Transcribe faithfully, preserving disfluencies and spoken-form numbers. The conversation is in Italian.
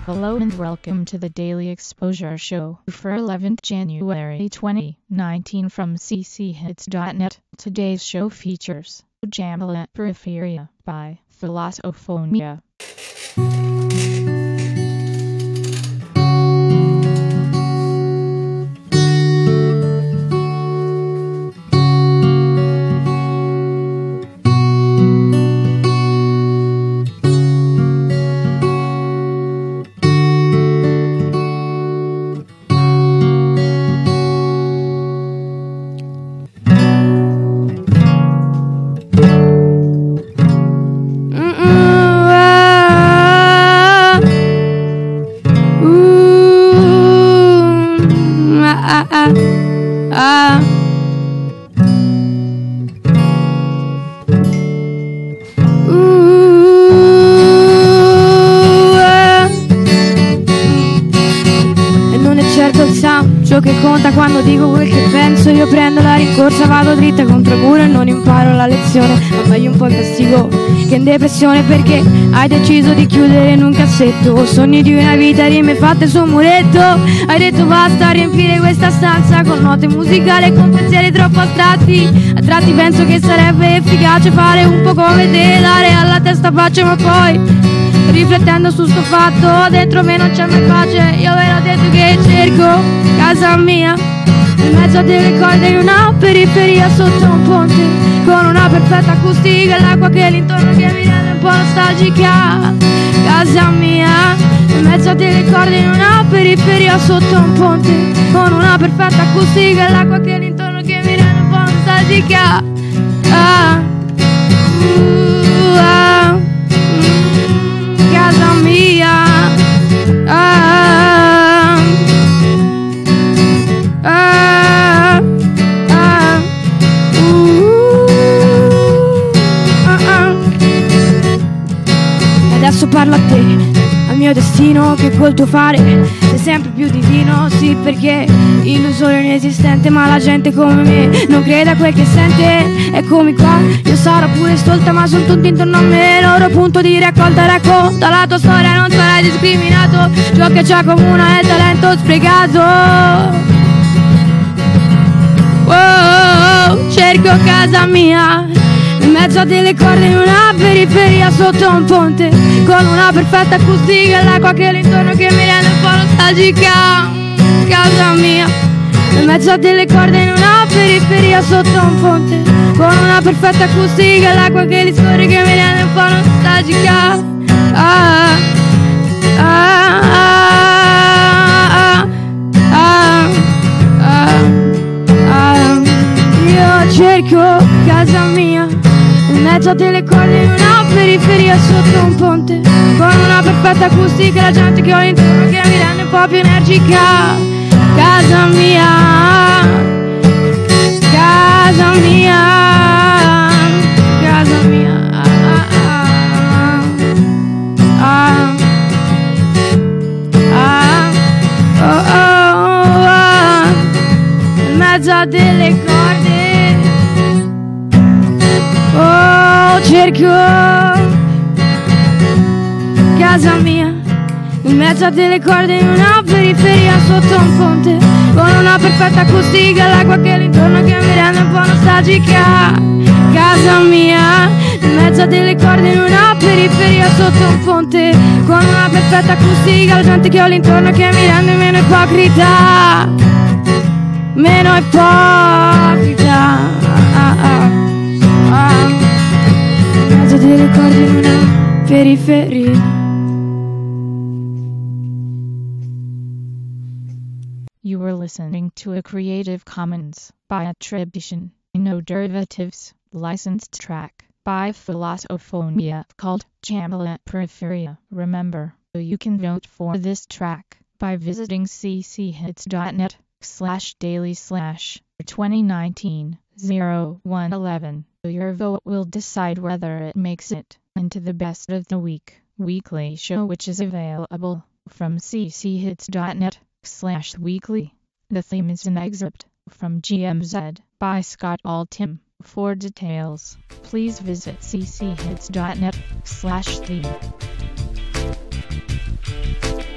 Hello and welcome to the Daily Exposure Show for eleventh January twenty nineteen from c c hits dot net. Today's show features Jamila Periferia by Philosophia. Ah, ah, ah. Uh, ah. E non è certo il sound ciò che conta quando dico quel che penso. Io prendo la rincorsa, vado dritta contro il muro e non imparo la lezione. Ma meglio un po' in castigo che in depressione, perché hai deciso di chiudere in un cassetto sogni di una vita, rime fatte su un muretto. Hai detto basta riempire questa stanza con note musicali e con pensieri troppo astratti. A tratti penso che sarebbe efficace fare un po' come te, dare alla testa pace, ma poi riflettendo su sto fatto dentro me non c'è mai pace. Io ve l'ho detto che cerco casa mia in mezzo a delle corde in una periferia sotto un ponte, con una perfetta acustica e l'acqua che è l'intorno che mi rende un po' nostalgica. Casa mia in mezzo a delle corde in una periferia sotto un ponte, con una perfetta acustica e l'acqua che è l'intorno che mi rende un po' nostalgica. Ah, uh, ah, mm, casa mia. Ah, ah, ah, uh, ah, ah. Adesso parlo a te, al mio destino che col tuo fare sei sempre più divino. Sì, perché illusore inesistente, ma la gente come me non crede a quel che sente. Eccomi qua, io sarò pure stolta, ma sono tutti intorno a me. Loro punto di raccolta, racconta la tua storia, non sarai discriminato. Ciò che ci accomuna è il talento sprecato. Oh, cerco casa mia in mezzo a delle corde in una periferia sotto un ponte, con una perfetta acustica e l'acqua che è l'intorno che mi rende un po' nostalgica. Casa mia in mezzo a delle corde in una periferia sotto un ponte, con una perfetta acustica e l'acqua che li scorre che mi rende un po' nostalgica. Ah, ah, ah, ah, ah, ah. Io cerco casa mia in mezzo a delle corde in una periferia sotto un ponte, con una perfetta acustica e la gente che ho intorno che mi rende un po' più energica. Casa mia, casa mia, casa mia. Ah, ah, ah, oh, oh, ah, in mezzo a delle corde. Oh, cerco casa mia in mezzo a delle corde in una periferia sotto un ponte, con una perfetta acustica e l'acqua che è l'intorno che mi rende un po' nostalgica. Casa mia in mezzo a delle corde in una periferia sotto un ponte, con una perfetta acustica, la gente che ho l'intorno che mi rende meno ipocrita, meno ipocrita. Ah, ah, ah. In mezzo a delle corde in una periferia. You were listening to a Creative Commons by attribution, no derivatives, licensed track by Philosophia called Jamila Periferia. Remember, you can vote for this track by visiting c c hits dot net slash daily slash twenty nineteen oh one eleven. Your vote will decide whether it makes it into the best of the week weekly show, which is available from c c hits dot net slash weekly. The theme is an excerpt from G M Z by Scott Altham. For details, please visit c c hits dot net slash theme.